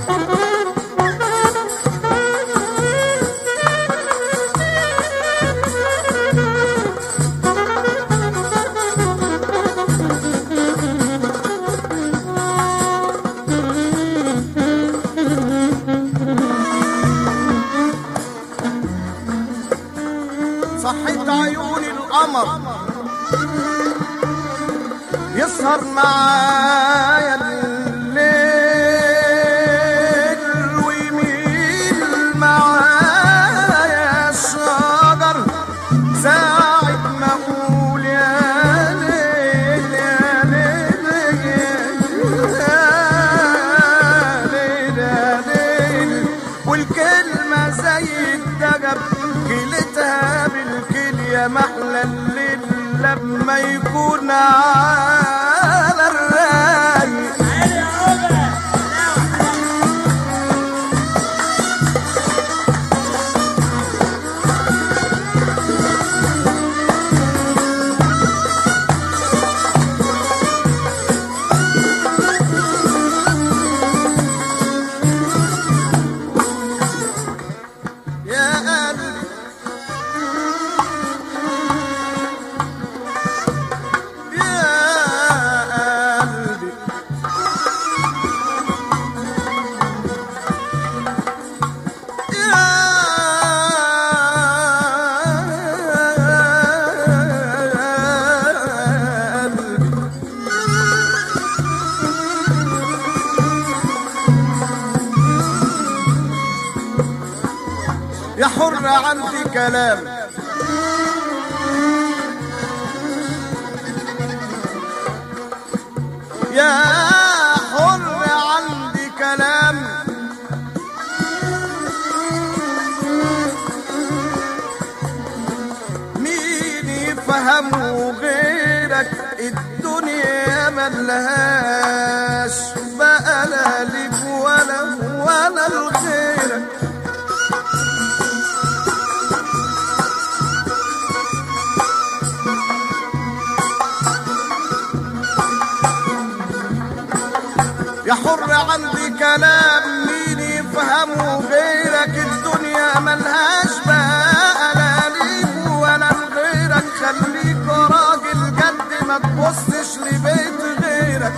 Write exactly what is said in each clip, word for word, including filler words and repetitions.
صحيت عيون القمر يسهر معايا الليل ويميل معايا الشجر ساعة ما اقول يا ليل يا ليل يا ليل يا ليل، والكلمة زي الدجب كلتها بالكلية محلى الليل لما يكون على الرايق. يا حر عندي كلام يا حر عندي كلام مين يفهمه غيرك الدنيا ملهاش بقى لا ليك ولا ولا لغيرك. يا حر عندي كلام مين يفهمه غيرك الدنيا ملهاش بقى لا ليك ولا لغيرك. خليك راجل جد ما تبصش لبيت غيرك.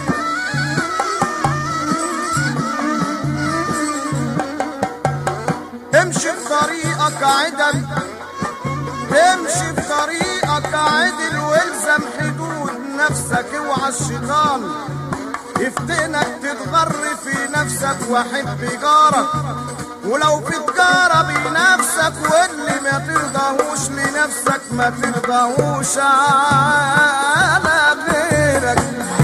امشي في طريقك عدل امشي في طريقك عدل والزم حدود نفسك. اوعى الشيطان يفتنك تتغر في نفسك وحب جارك ولو في تجارة بنفسك واللي ما ترضاهوش لنفسك ما ترضاهوش على غيرك.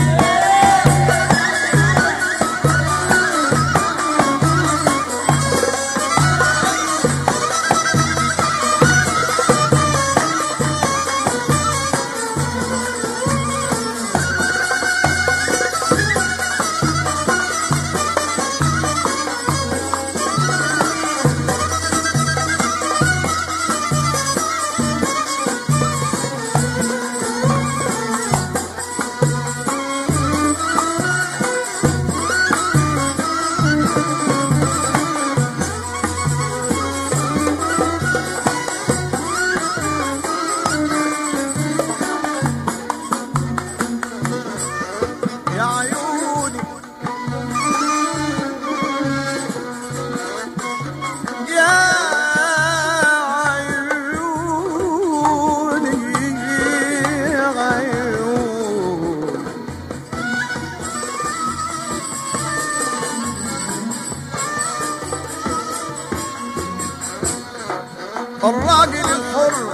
الراجل الحر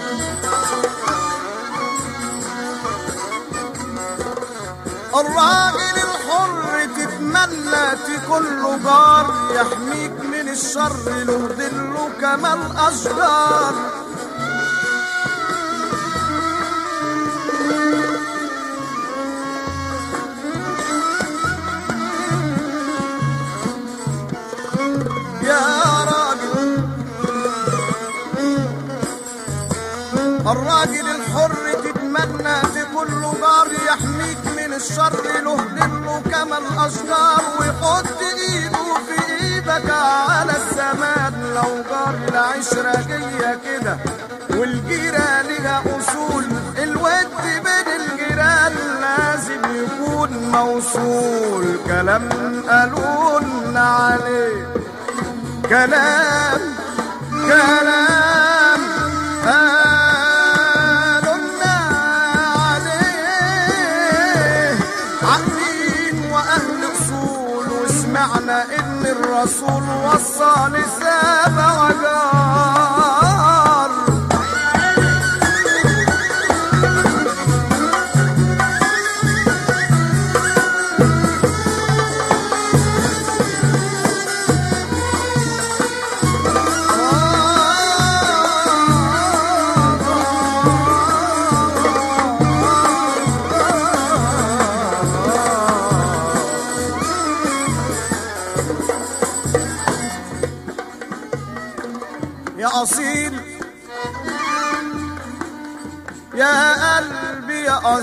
الراجل الحر تتمنى تكون له جار يحميك من الشر له ظله كما الاشجار. الراجل الحر تتمنى تكون له جار يحميك من الشر له ظله كما الاشجار ويحط ايده في عشرجية كده، والجيرة لها أصول، الود بين الجيران لازم يكون موصول. كلام قالولنا عليه، كلام كلام قالولنا عليه، عاقلين وأهل أصول، وسمعنا إن الرسول وصى لسابع وجار. يا أصيل يا قلبي يا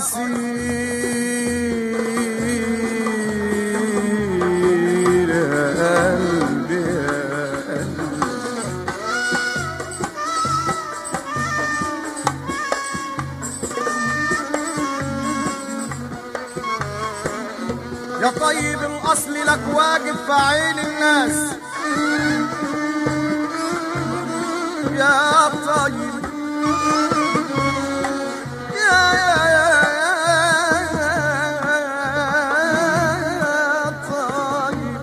أصيل، يا قلبي يا قلبي، يا طيب الأصل لك واجب في عين الناس، يا طيب يا يا يا طيب،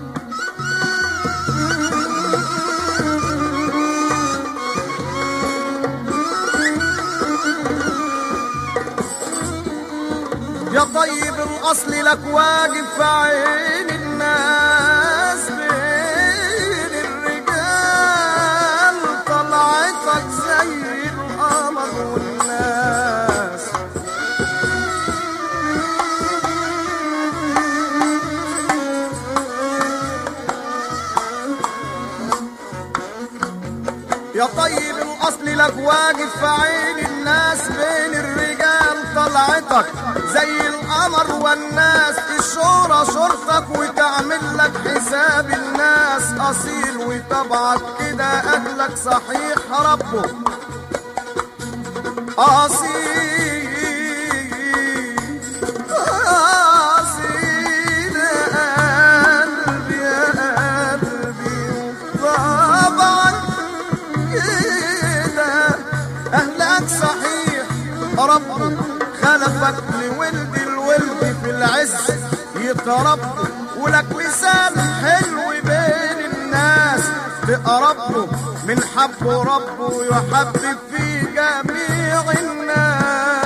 يا طيب الأصل لك واجب في عين الناس، بين الرجال طلعتك زي القمر والناس. يا طيب الأصل لك واجب في عين الناس، بين الرجال طلعتك زي القمر والناس. الشورى شرطك وتعمل لك حساب الناس، أصيل وطبعك كده أهلك صحيح ربه أصيل. أصيل يا قلبي يا قلبي، وطبعك كده أهلك صحيح ربه. خلفك لولد الولد في العز يتربوا، ولك لسان حلو بين الناس تقربه، من حبه ربه يحبب في جميع الناس.